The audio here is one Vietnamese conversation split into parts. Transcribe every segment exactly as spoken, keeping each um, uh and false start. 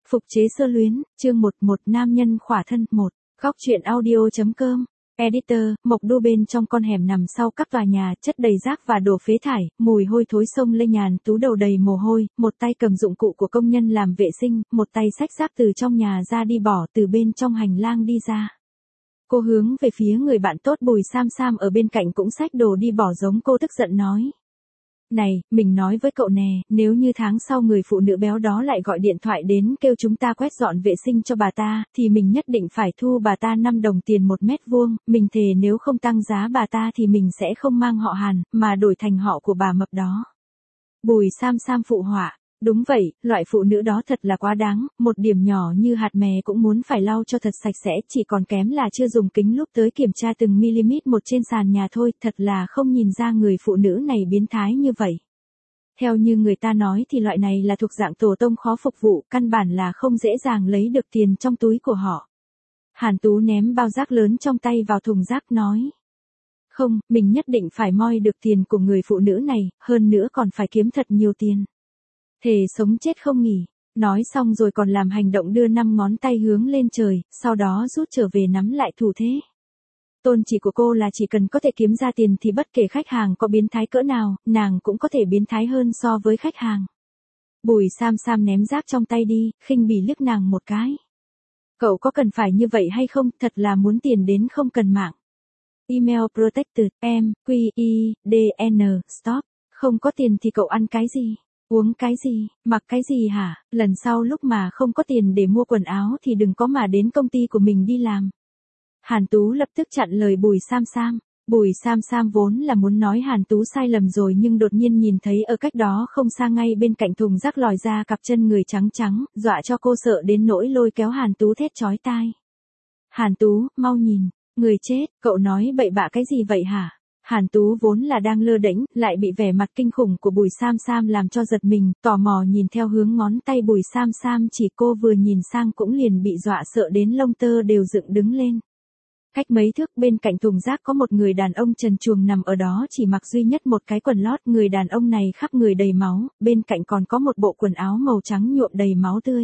Phục chế sơ luyến, chương một một nam nhân khỏa thân một. Góc truyện audio.com. Editor, Mộc Đô bên trong con hẻm nằm sau các tòa nhà, chất đầy rác và đồ phế thải, mùi hôi thối xông lên nhàn tú đầu đầy mồ hôi, một tay cầm dụng cụ của công nhân làm vệ sinh, một tay xách rác từ trong nhà ra đi bỏ từ bên trong hành lang đi ra. Cô hướng về phía người bạn tốt Bùi Sam Sam ở bên cạnh cũng xách đồ đi bỏ giống cô tức giận nói. Này, mình nói với cậu nè, nếu như tháng sau người phụ nữ béo đó lại gọi điện thoại đến kêu chúng ta quét dọn vệ sinh cho bà ta, thì mình nhất định phải thu bà ta năm đồng tiền một mét vuông, mình thề nếu không tăng giá bà ta thì mình sẽ không mang họ Hàn, mà đổi thành họ của bà mập đó. Bùi Sam Sam phụ họa. Đúng vậy, loại phụ nữ đó thật là quá đáng, một điểm nhỏ như hạt mè cũng muốn phải lau cho thật sạch sẽ, chỉ còn kém là chưa dùng kính lúp tới kiểm tra từng mm một trên sàn nhà thôi, thật là không nhìn ra người phụ nữ này biến thái như vậy. Theo như người ta nói thì loại này là thuộc dạng tổ tông khó phục vụ, căn bản là không dễ dàng lấy được tiền trong túi của họ. Hàn Tú ném bao rác lớn trong tay vào thùng rác nói. Không, mình nhất định phải moi được tiền của người phụ nữ này, hơn nữa còn phải kiếm thật nhiều tiền. Thề sống chết không nghỉ, nói xong rồi còn làm hành động đưa năm ngón tay hướng lên trời, sau đó rút trở về nắm lại thủ thế. Tôn chỉ của cô là chỉ cần có thể kiếm ra tiền thì bất kể khách hàng có biến thái cỡ nào, nàng cũng có thể biến thái hơn so với khách hàng. Bùi Sam Sam ném rác trong tay đi, khinh bỉ liếc nàng một cái. Cậu có cần phải như vậy hay không, thật là muốn tiền đến không cần mạng. Email protected, M, Q, I, D, N, stop, không có tiền thì cậu ăn cái gì? Uống cái gì, mặc cái gì hả, lần sau lúc mà không có tiền để mua quần áo thì đừng có mà đến công ty của mình đi làm. Hàn Tú lập tức chặn lời Bùi Sam Sam. Bùi Sam Sam vốn là muốn nói Hàn Tú sai lầm rồi nhưng đột nhiên nhìn thấy ở cách đó không xa ngay bên cạnh thùng rác lòi ra cặp chân người trắng trắng, dọa cho cô sợ đến nỗi lôi kéo Hàn Tú thét chói tai. Hàn Tú, mau nhìn, người chết, cậu nói bậy bạ cái gì vậy hả? Hàn Tú vốn là đang lơ đễnh, lại bị vẻ mặt kinh khủng của Bùi Sam Sam làm cho giật mình, tò mò nhìn theo hướng ngón tay Bùi Sam Sam chỉ cô vừa nhìn sang cũng liền bị dọa sợ đến lông tơ đều dựng đứng lên. Cách mấy thước bên cạnh thùng rác có một người đàn ông trần truồng nằm ở đó chỉ mặc duy nhất một cái quần lót, người đàn ông này khắp người đầy máu, bên cạnh còn có một bộ quần áo màu trắng nhuộm đầy máu tươi.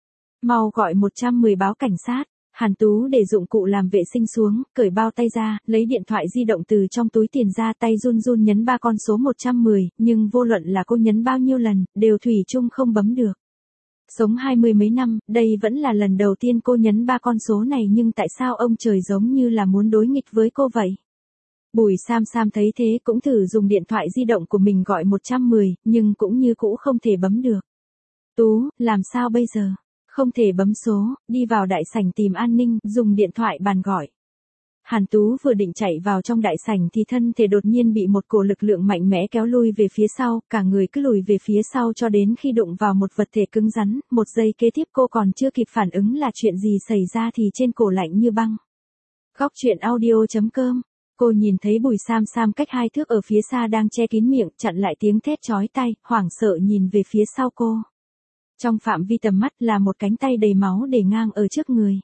Mau gọi một một không báo cảnh sát. Hàn Tú để dụng cụ làm vệ sinh xuống, cởi bao tay ra, lấy điện thoại di động từ trong túi tiền ra, tay run run nhấn ba con số một một không, nhưng vô luận là cô nhấn bao nhiêu lần, đều thủy chung không bấm được. Sống hai mươi mấy năm, đây vẫn là lần đầu tiên cô nhấn ba con số này nhưng tại sao ông trời giống như là muốn đối nghịch với cô vậy? Bùi Sam Sam thấy thế cũng thử dùng điện thoại di động của mình gọi một một không, nhưng cũng như cũ không thể bấm được. Tú, làm sao bây giờ? Không thể bấm số, đi vào đại sảnh tìm an ninh, dùng điện thoại bàn gọi. Hàn Tú vừa định chạy vào trong đại sảnh thì thân thể đột nhiên bị một cổ lực lượng mạnh mẽ kéo lui về phía sau, cả người cứ lùi về phía sau cho đến khi đụng vào một vật thể cứng rắn, một giây kế tiếp cô còn chưa kịp phản ứng là chuyện gì xảy ra thì trên cổ lạnh như băng. Góc truyện audio.com. Cô nhìn thấy Bùi Sam Sam cách hai thước ở phía xa đang che kín miệng, chặn lại tiếng thét chói tai, hoảng sợ nhìn về phía sau cô. Trong phạm vi tầm mắt là một cánh tay đầy máu để ngang ở trước người.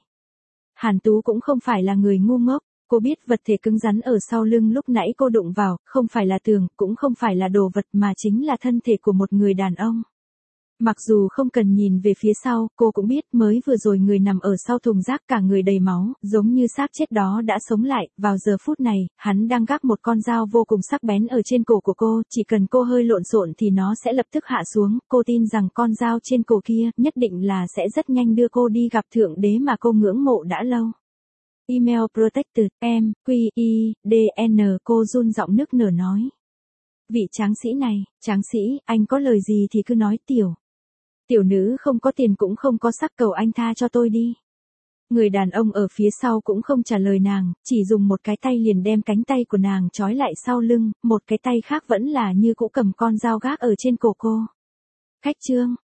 Hàn Tú cũng không phải là người ngu ngốc, cô biết vật thể cứng rắn ở sau lưng lúc nãy cô đụng vào, không phải là tường, cũng không phải là đồ vật mà chính là thân thể của một người đàn ông. Mặc dù không cần nhìn về phía sau, cô cũng biết mới vừa rồi người nằm ở sau thùng rác cả người đầy máu, giống như xác chết đó đã sống lại, vào giờ phút này, hắn đang gác một con dao vô cùng sắc bén ở trên cổ của cô, chỉ cần cô hơi lộn xộn thì nó sẽ lập tức hạ xuống, cô tin rằng con dao trên cổ kia, nhất định là sẽ rất nhanh đưa cô đi gặp thượng đế mà cô ngưỡng mộ đã lâu. Email protected, M, Q, I, D, N, cô run giọng nức nở nói. Vị tráng sĩ này, tráng sĩ, anh có lời gì thì cứ nói tiểu. Tiểu nữ không có tiền cũng không có sắc, cầu anh tha cho tôi đi. Người đàn ông ở phía sau cũng không trả lời nàng, chỉ dùng một cái tay liền đem cánh tay của nàng trói lại sau lưng, một cái tay khác vẫn là như cũ cầm con dao gác ở trên cổ cô. Khách trương,